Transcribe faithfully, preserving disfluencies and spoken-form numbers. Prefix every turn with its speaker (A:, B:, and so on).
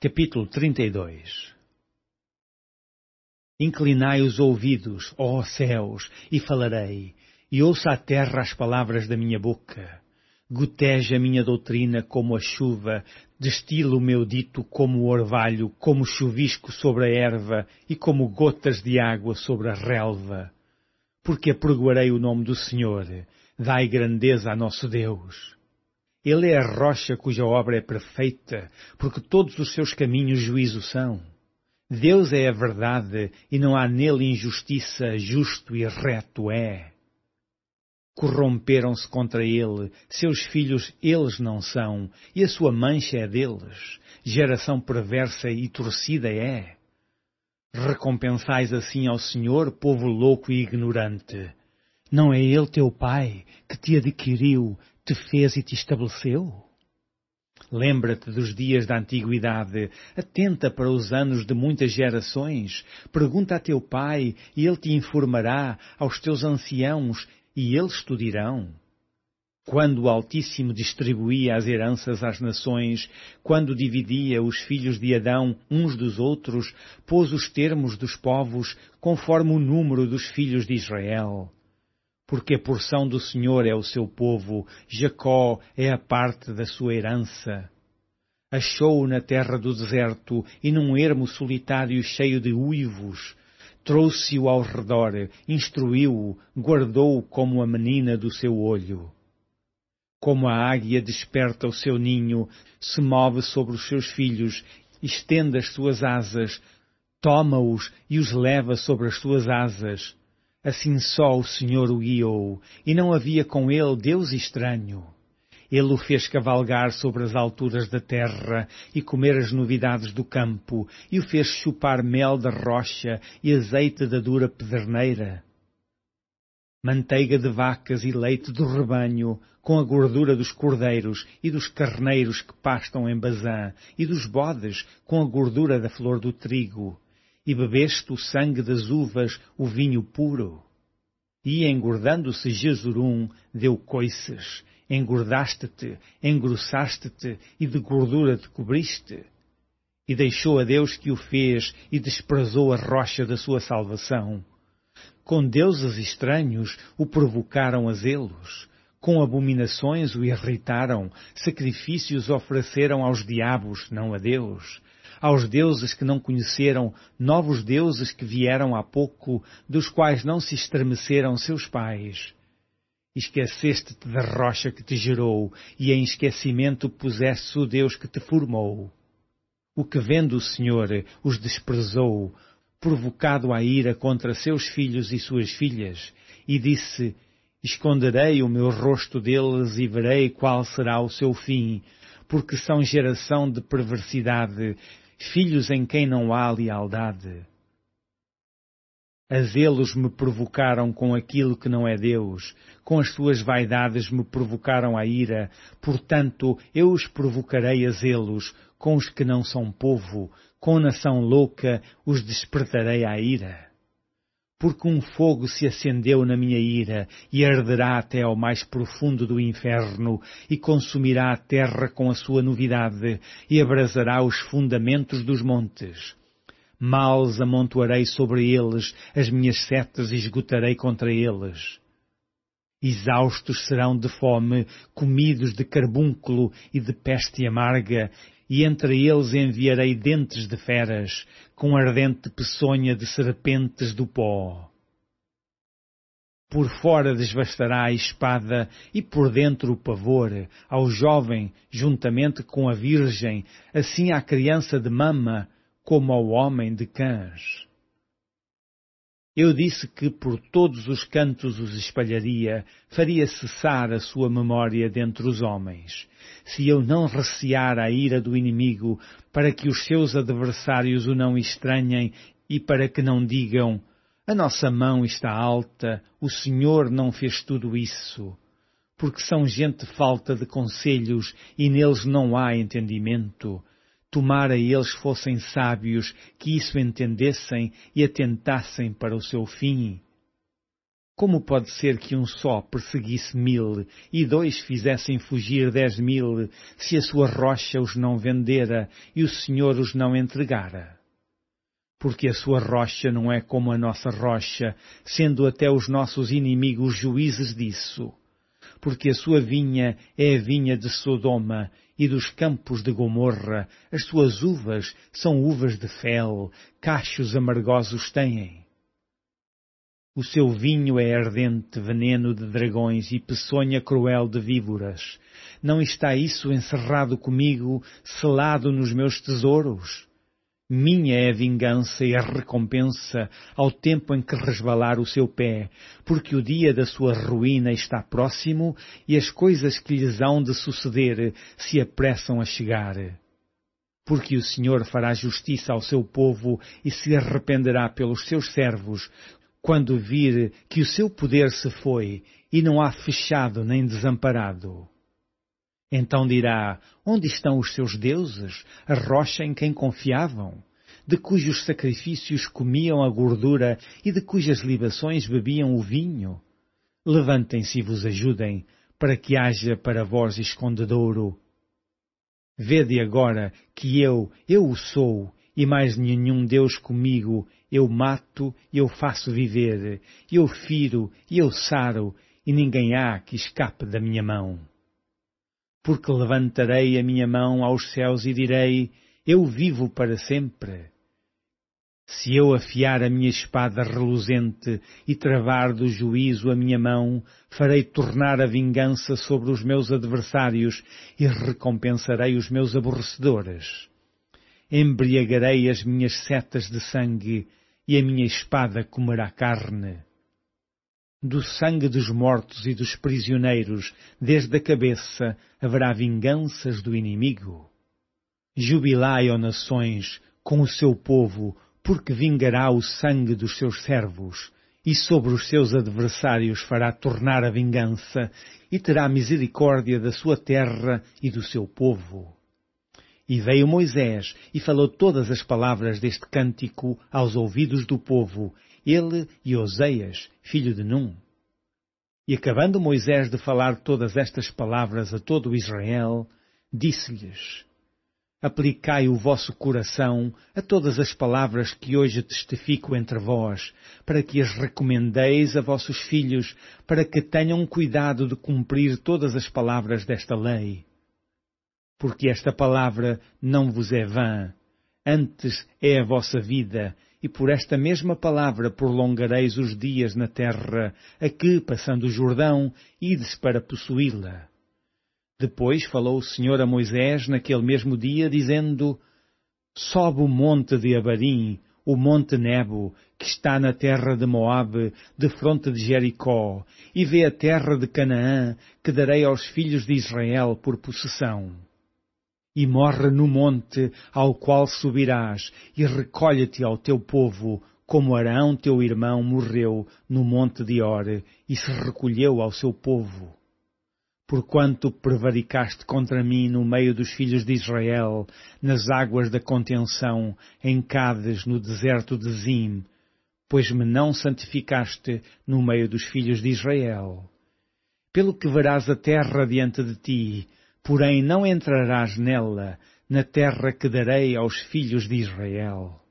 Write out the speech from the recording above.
A: Capítulo trinta e dois. Inclinai os ouvidos, ó céus, e falarei, e ouça a terra as palavras da minha boca. Goteja a minha doutrina como a chuva, destila o meu dito como o orvalho, como chuvisco sobre a erva, e como gotas de água sobre a relva. Porque apregoarei o nome do Senhor, dai grandeza a nosso Deus. Ele é a rocha cuja obra é perfeita, porque todos os seus caminhos juízo são. Deus é a verdade, e não há nele injustiça, justo e reto é. Corromperam-se contra ele, seus filhos eles não são, e a sua mancha é deles, geração perversa e torcida é. Recompensais assim ao Senhor, povo louco e ignorante. Não é ele teu pai, que te adquiriu, te fez e te estabeleceu? Lembra-te dos dias da antiguidade, atenta para os anos de muitas gerações, pergunta a teu pai, e ele te informará, aos teus anciãos, e eles te dirão. Quando o Altíssimo distribuía as heranças às nações, quando dividia os filhos de Adão uns dos outros, pôs os termos dos povos conforme o número dos filhos de Israel. Porque a porção do Senhor é o seu povo, Jacó é a parte da sua herança. Achou-o na terra do deserto e num ermo solitário cheio de uivos. Trouxe-o ao redor, instruiu-o, guardou-o como a menina do seu olho. Como a águia desperta o seu ninho, se move sobre os seus filhos, estende as suas asas, toma-os e os leva sobre as suas asas. Assim só o Senhor o guiou, e não havia com ele Deus estranho. Ele o fez cavalgar sobre as alturas da terra e comer as novidades do campo, e o fez chupar mel da rocha e azeite da dura pederneira. Manteiga de vacas e leite do rebanho, com a gordura dos cordeiros e dos carneiros que pastam em Bazã, e dos bodes, com a gordura da flor do trigo. E bebeste o sangue das uvas, o vinho puro. E, engordando-se Jesurum, deu coices. Engordaste-te, engrossaste-te, e de gordura te cobriste. E deixou a Deus que o fez, e desprezou a rocha da sua salvação. Com deuses estranhos o provocaram a zelos. Com abominações o irritaram, sacrifícios ofereceram aos diabos, não a Deus. Aos deuses que não conheceram, novos deuses que vieram há pouco, dos quais não se estremeceram seus pais. Esqueceste-te da rocha que te gerou, e em esquecimento puseste o Deus que te formou. O que vendo o Senhor os desprezou, provocado à ira contra seus filhos e suas filhas, e disse, esconderei o meu rosto deles e verei qual será o seu fim, porque são geração de perversidade, filhos em quem não há lealdade. A zelos me provocaram com aquilo que não é Deus, com as suas vaidades me provocaram a ira, portanto eu os provocarei a zelos, com os que não são povo, com nação louca os despertarei à ira. Porque um fogo se acendeu na minha ira, e arderá até ao mais profundo do inferno, e consumirá a terra com a sua novidade, e abrasará os fundamentos dos montes. Males amontoarei sobre eles, as minhas setas esgotarei contra eles. Exaustos serão de fome, comidos de carbúnculo e de peste amarga, e entre eles enviarei dentes de feras, com ardente peçonha de serpentes do pó. Por fora desvastará a espada, e por dentro o pavor, ao jovem, juntamente com a virgem, assim à criança de mama, como ao homem de cãs. Eu disse que por todos os cantos os espalharia, faria cessar a sua memória dentre os homens. Se eu não recear a ira do inimigo, para que os seus adversários o não estranhem e para que não digam, a nossa mão está alta, o Senhor não fez tudo isso. Porque são gente falta de conselhos e neles não há entendimento. Tomara eles fossem sábios, que isso entendessem e atentassem para o seu fim. Como pode ser que um só perseguisse mil e dois fizessem fugir dez mil, se a sua rocha os não vendera e o Senhor os não entregara? Porque a sua rocha não é como a nossa rocha, sendo até os nossos inimigos juízes disso. Porque a sua vinha é a vinha de Sodoma e dos campos de Gomorra, as suas uvas são uvas de fel, cachos amargosos têm. O seu vinho é ardente veneno de dragões e peçonha cruel de víboras. Não está isso encerrado comigo, selado nos meus tesouros? Minha é a vingança e a recompensa ao tempo em que resvalar o seu pé, porque o dia da sua ruína está próximo e as coisas que lhes hão de suceder se apressam a chegar. Porque o Senhor fará justiça ao seu povo e se arrependerá pelos seus servos, quando vir que o seu poder se foi e não há fechado nem desamparado. Então dirá, onde estão os seus deuses, a rocha em quem confiavam, de cujos sacrifícios comiam a gordura e de cujas libações bebiam o vinho? Levantem-se e vos ajudem, para que haja para vós escondedouro. Vede agora que eu, eu o sou, e mais nenhum Deus comigo, eu mato e eu faço viver, eu firo e eu saro, e ninguém há que escape da minha mão. Porque levantarei a minha mão aos céus e direi, eu vivo para sempre. Se eu afiar a minha espada reluzente e travar do juízo a minha mão, farei tornar a vingança sobre os meus adversários e recompensarei os meus aborrecedores. Embriagarei as minhas setas de sangue e a minha espada comerá carne. Do sangue dos mortos e dos prisioneiros, desde a cabeça, haverá vinganças do inimigo. Jubilai, ó nações, com o seu povo, porque vingará o sangue dos seus servos, e sobre os seus adversários fará tornar a vingança, e terá misericórdia da sua terra e do seu povo. E veio Moisés e falou todas as palavras deste cântico aos ouvidos do povo, ele e Oseias, filho de Num. E acabando Moisés de falar todas estas palavras a todo o Israel, disse-lhes, aplicai o vosso coração a todas as palavras que hoje testifico entre vós, para que as recomendeis a vossos filhos, para que tenham cuidado de cumprir todas as palavras desta lei. Porque esta palavra não vos é vã, antes é a vossa vida, e por esta mesma palavra prolongareis os dias na terra, a que, passando o Jordão, ides para possuí-la. Depois falou o Senhor a Moisés naquele mesmo dia, dizendo, sobe o monte de Abarim, o monte Nebo, que está na terra de Moabe, defronte de Jericó, e vê a terra de Canaã, que darei aos filhos de Israel por possessão. E morre no monte ao qual subirás, e recolhe-te ao teu povo, como Arão teu irmão morreu no monte de Hor, e se recolheu ao seu povo. Porquanto prevaricaste contra mim no meio dos filhos de Israel, nas águas da contenção, em Cádiz, no deserto de Zim, pois me não santificaste no meio dos filhos de Israel. Pelo que verás a terra diante de ti, porém não entrarás nela, na terra que darei aos filhos de Israel.